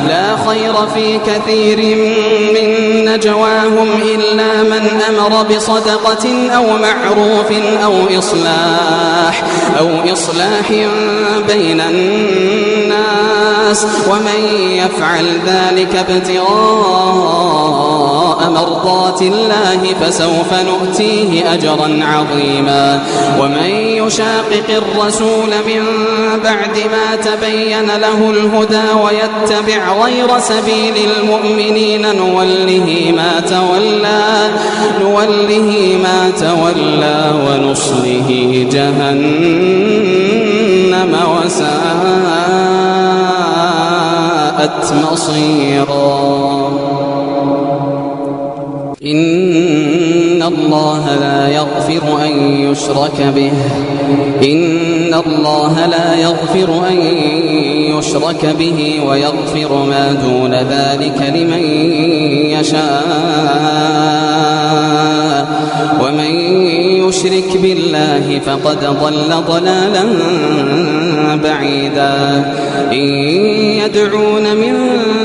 لا خير في كثير من نجواهم إلا من أمر بصدقة أو معروف أو إصلاح بين الناس ومن يفعل ذلك ابتغاء مرضات الله فسوف نؤتيه أجرا عظيما ومن يشاقق الرسول من بعد ما تبين له الهدى ويتبع غير سبيل المؤمنين نوله ما تولى ونصله جهنم وساءت مصيرا إن الله لا يغفر أن يشرك به ويغفر ما دون ذلك لمن يشاء ومن يشرك بالله فقد ضل ضلالا بعيدا إن يدعون من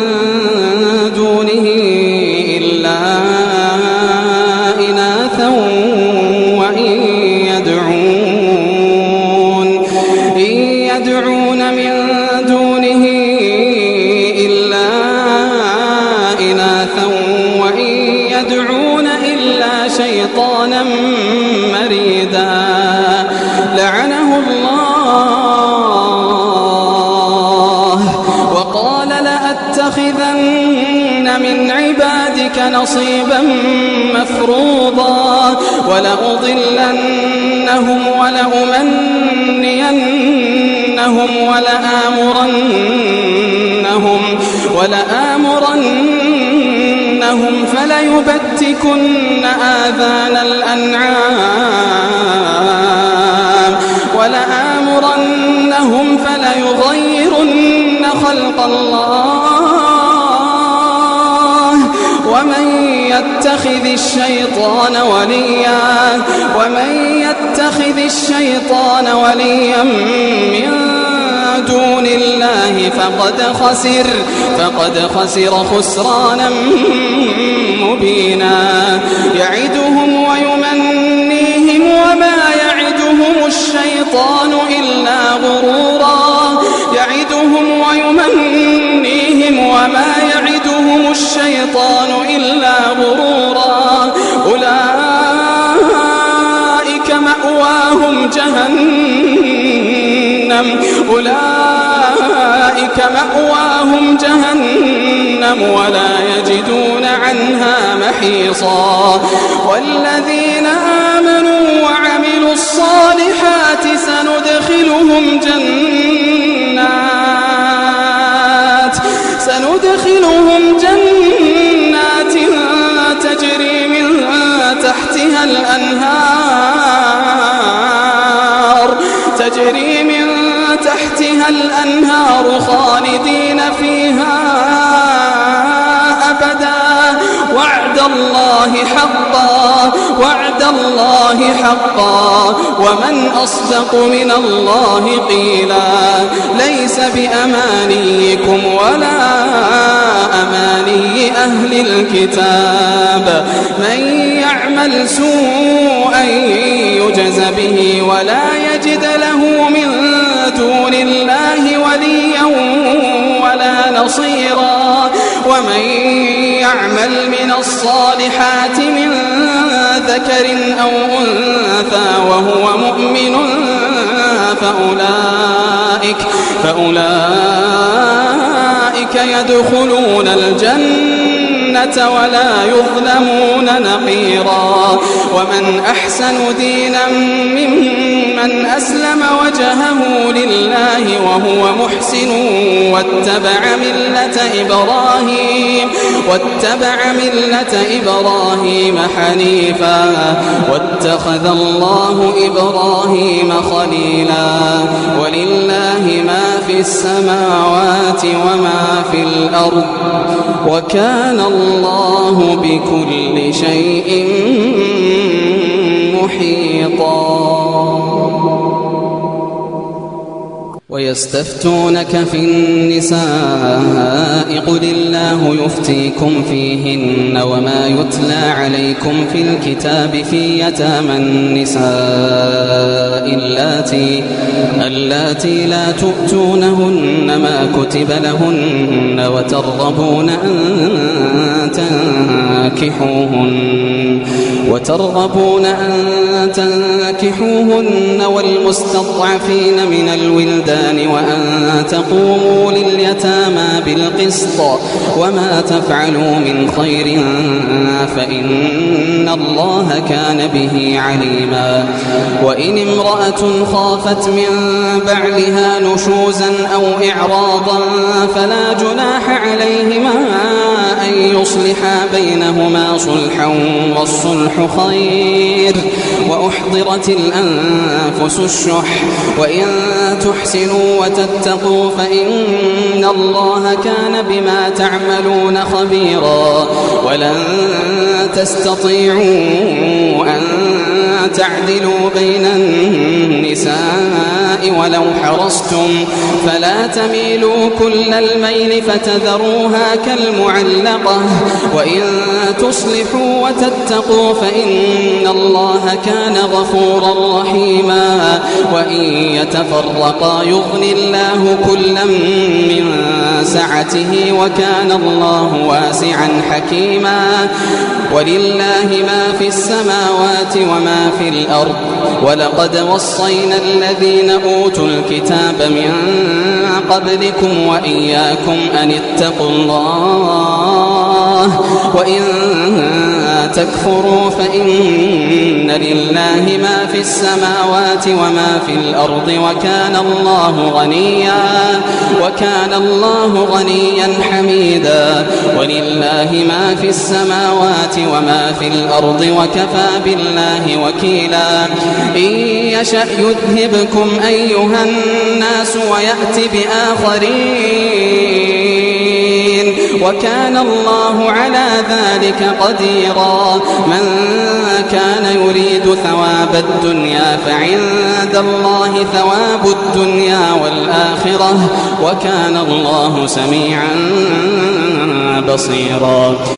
دونه إلا إناثا وإن يدعون من دونه إلا إناثا وإن يدعون إلا شيطانا مريدا لعنه الله وقال لأتخذن من عبادك نصيبا مفروضا ولأضلنهم ولأمنينهم ولآمرنهم فليبتكن آذان الأنعام ولآمرنهم فليغيرن خلق الله ومن يتخذ الشيطان وليا من دون الله فقد خسر خسرانا مبينا يعدهم ويمنيهم وما يعدهم الشيطان إلا غرورا أولئك مأواهم جهنم ولا يجدون عنها محيصا والذين آمنوا وعملوا الصالحات سندخلهم جنات تجري من تحتها الأنهار خالدين فيها أبدا وعد الله حقا ومن أصدق من الله قيلا ليس بأمانيكم ولا أماني أهل الكتاب من يعمل سوءا يجز به ولا يجد له من دون الله وليا ولا نصيرا ومن يعمل من الصالحات من ذكر أو أنثى وهو مؤمن فأولئك يدخلون الجنة ولا يظلمون نقيرا ومن أحسن دينا ممن أسلم وجهه لله وهو محسن واتبع ملة إبراهيم حنيفا واتخذ الله إبراهيم خليلا ولله ما في السماوات وما في الأرض وكان الله بكل شيء محيطا ويستفتونك في النساء قل الله يفتيكم فيهن وما يتلى عليكم في الكتاب في يتامى النساء اللاتي لا تؤتونهن ما كتب لهن وترغبون أن تنكحوهن والمستضعفين من الولدان وأن تقوموا لليتامى بالقسط وما تفعلوا من خير فإن الله كان به عليما وإن امرأة خافت من بعلها نشوزا أو إعراضا فلا جناح عليهما أن يصلحا بينهما صلحا والصلح خير وأحضرت الأنفس الشح وإن تحسنوا وتتقوا فإن الله كان بما تعملون خبيرا ولن تستطيعوا أن تعدلوا بين النساء ولو حرصتم فلا تميلوا كل الميل فتذروها كالمعلقة وإن تصلحوا وتتقوا فإن الله كان غفورا رحيما وإن يتفرقا يغن الله كلا من سعته وكان الله واسعا حكيما ولله ما في السماوات وما في الأرض ولقد وصينا الذين أوتوا الكتاب من قبلكم وإياكم أن اتقوا الله وإن تكفروا فإن لله ما في السماوات وما في الأرض وكان الله غنيا حميدا ولله ما في السماوات وما في الأرض وكفى بالله وكيلا إن يشأ يذهبكم أيها الناس ويأتي بآخرين وكان الله على ذلك قديرا من كان يريد ثواب الدنيا فعند الله ثواب الدنيا والآخرة وكان الله سميعا بصيرا.